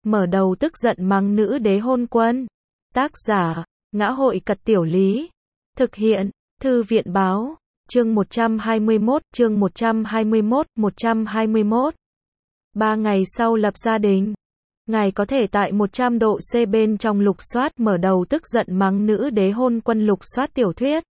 mở đầu tức giận mắng nữ đế hôn quân. Tác giả, Ngã hội Cật Tiểu Lý. Thực hiện, Thư viện Báo. Chương 121, chương 121. 3 ngày sau lập gia đình. Ngài có thể tại 100 độ C bên trong lục soát mở đầu tức giận mắng nữ đế hôn quân lục soát tiểu thuyết.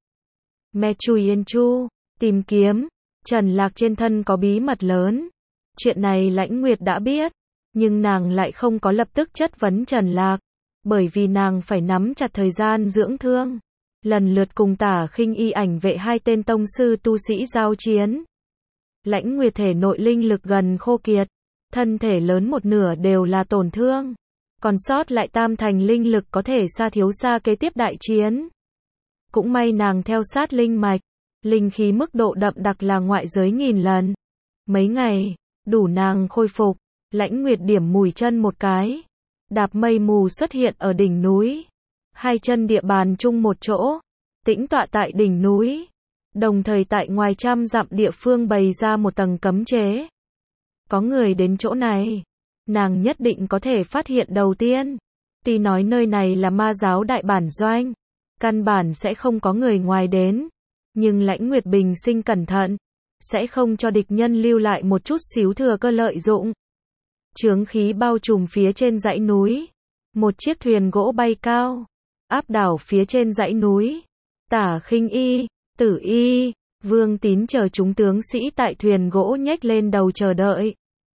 Me Chui Yên Chu, tìm kiếm, Trần Lạc trên thân có bí mật lớn. Chuyện này Lãnh Nguyệt đã biết, nhưng nàng lại không có lập tức chất vấn Trần Lạc, bởi vì nàng phải nắm chặt thời gian dưỡng thương. Lần lượt cùng Tả Khinh Y ảnh vệ hai tên tông sư tu sĩ giao chiến. Lãnh Nguyệt thể nội linh lực gần khô kiệt, thân thể lớn một nửa đều là tổn thương, còn sót lại tam thành linh lực có thể xa thiếu xa kế tiếp đại chiến. Cũng may nàng theo sát linh mạch, linh khí mức độ đậm đặc là ngoại giới nghìn lần. Mấy ngày, đủ nàng khôi phục. Lãnh Nguyệt điểm mùi chân một cái, đạp mây mù xuất hiện ở đỉnh núi. Hai chân địa bàn chung một chỗ, tĩnh tọa tại đỉnh núi, đồng thời tại ngoài trăm dặm địa phương bày ra một tầng cấm chế. Có người đến chỗ này, nàng nhất định có thể phát hiện đầu tiên. Tuy nói nơi này là ma giáo đại bản doanh, căn bản sẽ không có người ngoài đến, nhưng Lãnh Nguyệt bình sinh cẩn thận, sẽ không cho địch nhân lưu lại một chút xíu thừa cơ lợi dụng. Chướng khí bao trùm phía trên dãy núi, một chiếc thuyền gỗ bay cao, áp đảo phía trên dãy núi. Tả Khinh Y, Tử Y, Vương Tín chờ chúng tướng sĩ tại thuyền gỗ nhếch lên đầu chờ đợi.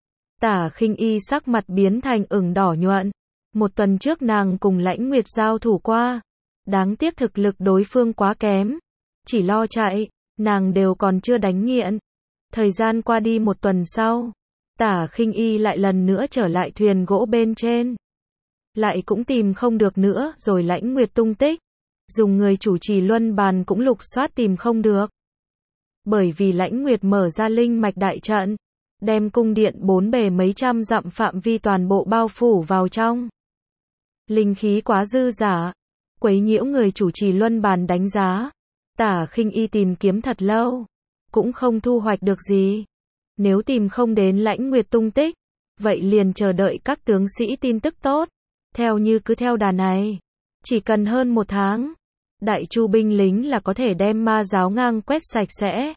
Tả Khinh Y sắc mặt biến thành ửng đỏ nhuận. Một tuần trước nàng cùng Lãnh Nguyệt giao thủ qua, đáng tiếc thực lực đối phương quá kém, chỉ lo chạy, nàng đều còn chưa đánh nghiện. Thời gian qua đi một tuần sau, Tả Khinh Y lại lần nữa trở lại thuyền gỗ bên trên. Lại cũng tìm không được nữa rồi Lãnh Nguyệt tung tích. Dùng người chủ trì luân bàn cũng lục soát tìm không được. Bởi vì Lãnh Nguyệt mở ra linh mạch đại trận, đem cung điện bốn bề mấy trăm dặm phạm vi toàn bộ bao phủ vào trong. Linh khí quá dư dả, quấy nhiễu người chủ trì luân bàn đánh giá. Tả Khinh Y tìm kiếm thật lâu, cũng không thu hoạch được gì. Nếu tìm không đến Lãnh Nguyệt tung tích, vậy liền chờ đợi các tướng sĩ tin tức tốt. Theo như cứ theo đà này, chỉ cần hơn một tháng, Đại Chu binh lính là có thể đem ma giáo ngang quét sạch sẽ.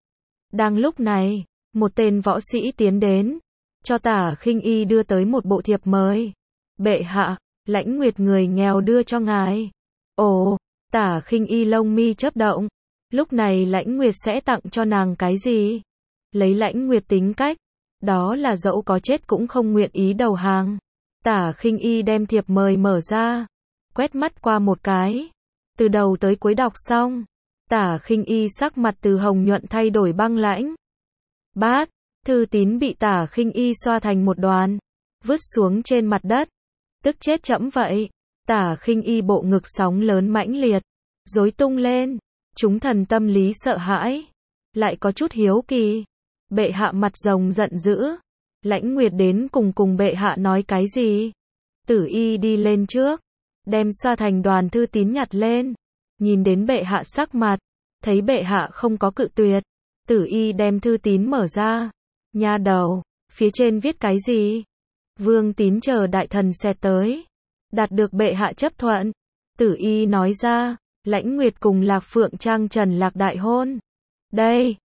Đang lúc này, một tên võ sĩ tiến đến, cho Tả Khinh Y đưa tới một bộ thiệp mời. Bệ hạ, Lãnh Nguyệt người nghèo đưa cho ngài. Ồ, Tả Khinh Y lông mi chớp động. Lúc này Lãnh Nguyệt sẽ tặng cho nàng cái gì? Lấy Lãnh Nguyệt tính cách, đó là dẫu có chết cũng không nguyện ý đầu hàng. Tả Khinh Y đem thiệp mời mở ra, quét mắt qua một cái, từ đầu tới cuối đọc xong. Tả Khinh Y sắc mặt từ hồng nhuận thay đổi băng lãnh. Bát, thư tín bị Tả Khinh Y xoa thành một đoàn, vứt xuống trên mặt đất. Tức chết chẫm vậy. Tả Khinh Y bộ ngực sóng lớn mãnh liệt, rối tung lên. Chúng thần tâm lý sợ hãi, lại có chút hiếu kỳ. Bệ hạ mặt rồng giận dữ. Lãnh Nguyệt đến cùng bệ hạ nói cái gì? Tử Y đi lên trước, đem xoa thành đoàn thư tín nhặt lên. Nhìn đến bệ hạ sắc mặt, thấy bệ hạ không có cự tuyệt. Tử Y đem thư tín mở ra. Nha đầu, phía trên viết cái gì? Vương Tín chờ đại thần xẹt tới. Đạt được bệ hạ chấp thuận. Tử Y nói ra, Lãnh Nguyệt cùng Lạc Phượng Trang Trần Lạc đại hôn. Đây,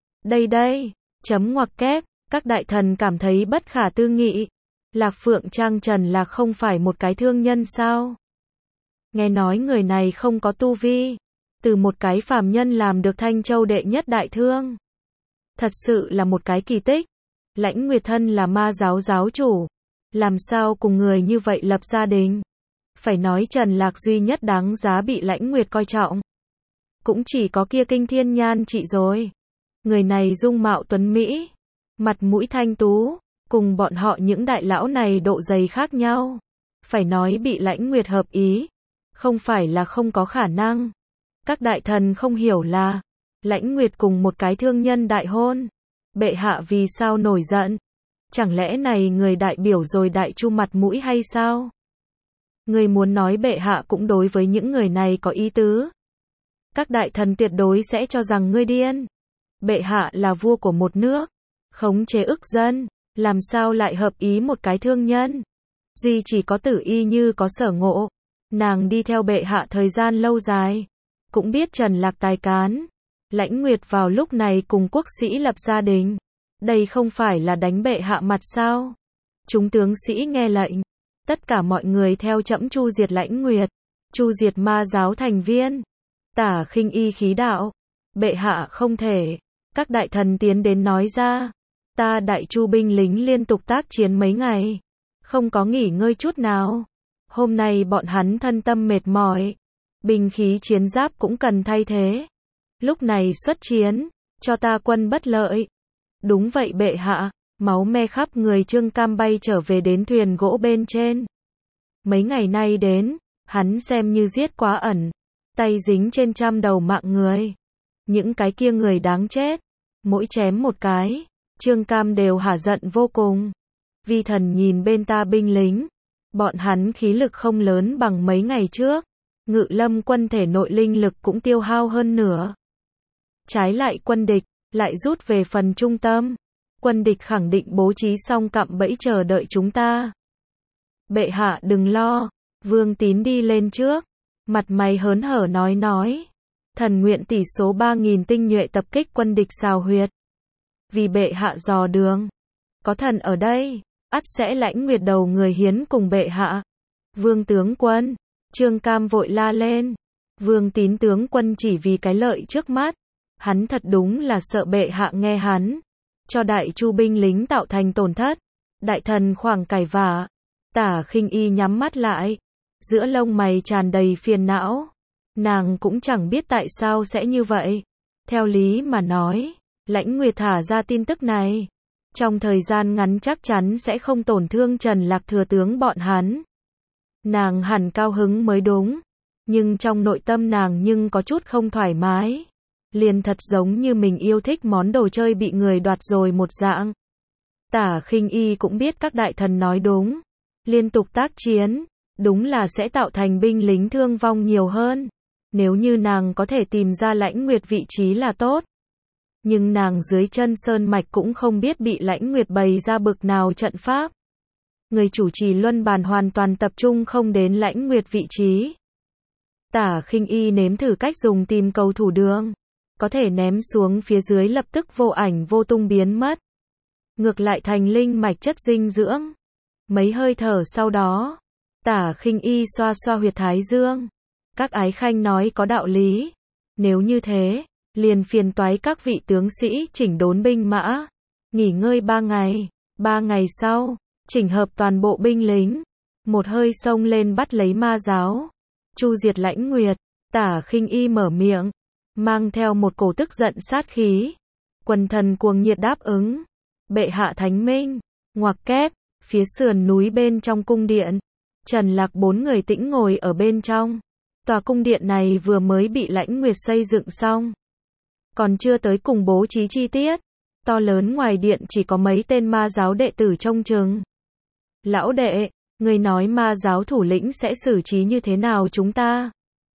chấm ngoặc kép, các đại thần cảm thấy bất khả tư nghị. Lạc Phượng Trang Trần Lạc không phải một cái thương nhân sao? Nghe nói người này không có tu vi, từ một cái phàm nhân làm được Thanh Châu đệ nhất đại thương. Thật sự là một cái kỳ tích. Lãnh Nguyệt thân là ma giáo giáo chủ, làm sao cùng người như vậy lập gia đình? Phải nói Trần Lạc duy nhất đáng giá bị Lãnh Nguyệt coi trọng, cũng chỉ có kia Kinh Thiên Nhan chị rồi. Người này dung mạo tuấn mỹ, mặt mũi thanh tú, cùng bọn họ những đại lão này độ dày khác nhau. Phải nói bị Lãnh Nguyệt hợp ý, không phải là không có khả năng. Các đại thần không hiểu là, Lãnh Nguyệt cùng một cái thương nhân đại hôn. Bệ hạ vì sao nổi giận? Chẳng lẽ này người đại biểu rồi Đại Chu mặt mũi hay sao? Người muốn nói bệ hạ cũng đối với những người này có ý tứ. Các đại thần tuyệt đối sẽ cho rằng ngươi điên. Bệ hạ là vua của một nước, khống chế ức dân, làm sao lại hợp ý một cái thương nhân? duy chỉ có Tử Y như có sở ngộ. Nàng đi theo bệ hạ thời gian lâu dài, cũng biết Trần Lạc tài cán. Lãnh Nguyệt vào lúc này cùng quốc sĩ lập gia đình. Đây không phải là đánh bệ hạ mặt sao? Chúng tướng sĩ nghe lệnh. Tất cả mọi người theo trẫm chu diệt Lãnh Nguyệt. Chu diệt ma giáo thành viên. Tả Khinh Y khí đạo. Bệ hạ không thể. Các đại thần tiến đến nói ra. Ta đại chu binh lính liên tục tác chiến mấy ngày. Không có nghỉ ngơi chút nào. Hôm nay bọn hắn thân tâm mệt mỏi. Binh khí chiến giáp cũng cần thay thế. Lúc này xuất chiến, cho ta quân bất lợi. Đúng vậy bệ hạ, máu me khắp người Trương Cam bay trở về đến thuyền gỗ bên trên. Mấy ngày nay đến, hắn xem như giết quá ẩn, tay dính trên trăm đầu mạng người. Những cái kia người đáng chết, mỗi chém một cái, Trương Cam đều hả giận vô cùng. Vi thần nhìn bên ta binh lính, bọn hắn khí lực không lớn bằng mấy ngày trước. Ngự Lâm quân thể nội linh lực cũng tiêu hao hơn nửa. Trái lại quân địch, lại rút về phần trung tâm. Quân địch khẳng định bố trí xong cạm bẫy chờ đợi chúng ta. Bệ hạ đừng lo, Vương Tín đi lên trước, mặt mày hớn hở nói. Thần nguyện tỷ số 3.000 tinh nhuệ tập kích quân địch xào huyệt. Vì bệ hạ dò đường. Có thần ở đây, ắt sẽ Lãnh Nguyệt đầu người hiến cùng bệ hạ. Vương tướng quân, Trương Cam vội la lên. Vương Tín tướng quân chỉ vì cái lợi trước mắt. Hắn thật đúng là sợ bệ hạ nghe hắn. Cho đại chu binh lính tạo thành tổn thất. Đại thần khoảng cải vả. Tả Khinh Y nhắm mắt lại. Giữa lông mày tràn đầy phiền não. Nàng cũng chẳng biết tại sao sẽ như vậy. Theo lý mà nói, Lãnh Nguyệt thả ra tin tức này. Trong thời gian ngắn chắc chắn sẽ không tổn thương Trần Lạc thừa tướng bọn hắn. Nàng hẳn cao hứng mới đúng. Nhưng trong nội tâm nàng nhưng có chút không thoải mái. Liền thật giống như mình yêu thích món đồ chơi bị người đoạt rồi một dạng. Tả Khinh Y cũng biết các đại thần nói đúng. Liên tục tác chiến, đúng là sẽ tạo thành binh lính thương vong nhiều hơn. Nếu như nàng có thể tìm ra Lãnh Nguyệt vị trí là tốt. Nhưng nàng dưới chân sơn mạch cũng không biết bị Lãnh Nguyệt bày ra bực nào trận pháp. Người chủ trì luân bàn hoàn toàn tập trung không đến Lãnh Nguyệt vị trí. Tả Khinh Y nếm thử cách dùng tìm cầu thủ đường. Có thể ném xuống phía dưới lập tức vô ảnh vô tung biến mất. Ngược lại thành linh mạch chất dinh dưỡng. Mấy hơi thở sau đó, Tả Khinh Y xoa xoa huyệt thái dương. Các ái khanh nói có đạo lý. Nếu như thế, liền phiền toái các vị tướng sĩ chỉnh đốn binh mã. Nghỉ ngơi 3 ngày. 3 ngày sau, chỉnh hợp toàn bộ binh lính. Một hơi xông lên bắt lấy ma giáo. Chu diệt Lãnh Nguyệt. Tả Khinh Y mở miệng. Mang theo một cổ tức giận sát khí. Quần thần cuồng nhiệt đáp ứng. Bệ hạ thánh minh. Ngoặc kép. Phía sườn núi bên trong cung điện. Trần Lạc 4 người tĩnh ngồi ở bên trong. Tòa cung điện này vừa mới bị Lãnh Nguyệt xây dựng xong. Còn chưa tới cùng bố trí chi tiết. To lớn ngoài điện chỉ có mấy tên ma giáo đệ tử trông chừng. Lão đệ, người nói ma giáo thủ lĩnh sẽ xử trí như thế nào chúng ta?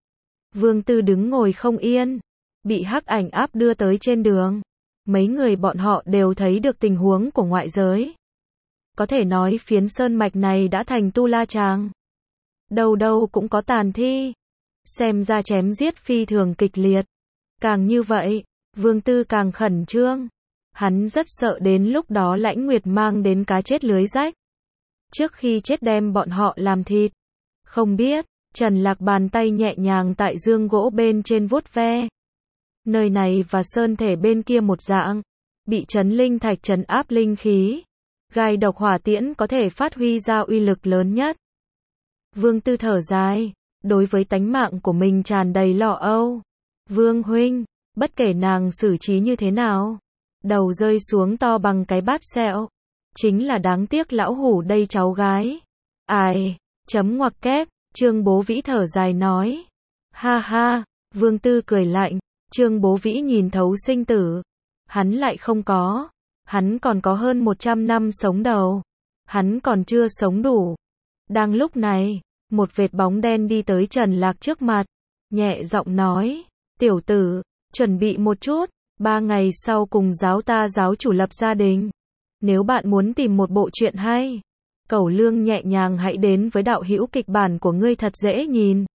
Vương Tư đứng ngồi không yên. Bị hắc ảnh áp đưa tới trên đường. Mấy người bọn họ đều thấy được tình huống của ngoại giới. Có thể nói phiến sơn mạch này đã thành tu la tràng. Đâu đâu cũng có tàn thi. Xem ra chém giết phi thường kịch liệt. Càng như vậy, Vương Tư càng khẩn trương. Hắn rất sợ đến lúc đó Lãnh Nguyệt mang đến cá chết lưới rách. Trước khi chết đem bọn họ làm thịt. Không biết, Trần Lạc bàn tay nhẹ nhàng tại dương gỗ bên trên vuốt ve. Nơi này và sơn thể bên kia một dạng. Bị trấn linh thạch trấn áp linh khí. Gai độc hỏa tiễn có thể phát huy ra uy lực lớn nhất. Vương Tư thở dài. Đối với tánh mạng của mình tràn đầy lo âu. Vương huynh, bất kể nàng xử trí như thế nào. Đầu rơi xuống to bằng cái bát sẹo. Chính là đáng tiếc lão hủ đây cháu gái. Ai, chấm ngoặc kép, Trương Bố Vĩ thở dài nói. Ha ha, Vương Tư cười lạnh. Trương Bố Vĩ nhìn thấu sinh tử. Hắn lại không có. Hắn còn có hơn 100 năm sống đầu. Hắn còn chưa sống đủ. Đang lúc này, một vệt bóng đen đi tới Trần Lạc trước mặt. Nhẹ giọng nói. Tiểu tử, chuẩn bị một chút. 3 ngày sau cùng giáo ta giáo chủ lập gia đình. Nếu bạn muốn tìm một bộ truyện hay, Cẩu Lương nhẹ nhàng hãy đến với đạo hữu kịch bản của ngươi thật dễ nhìn.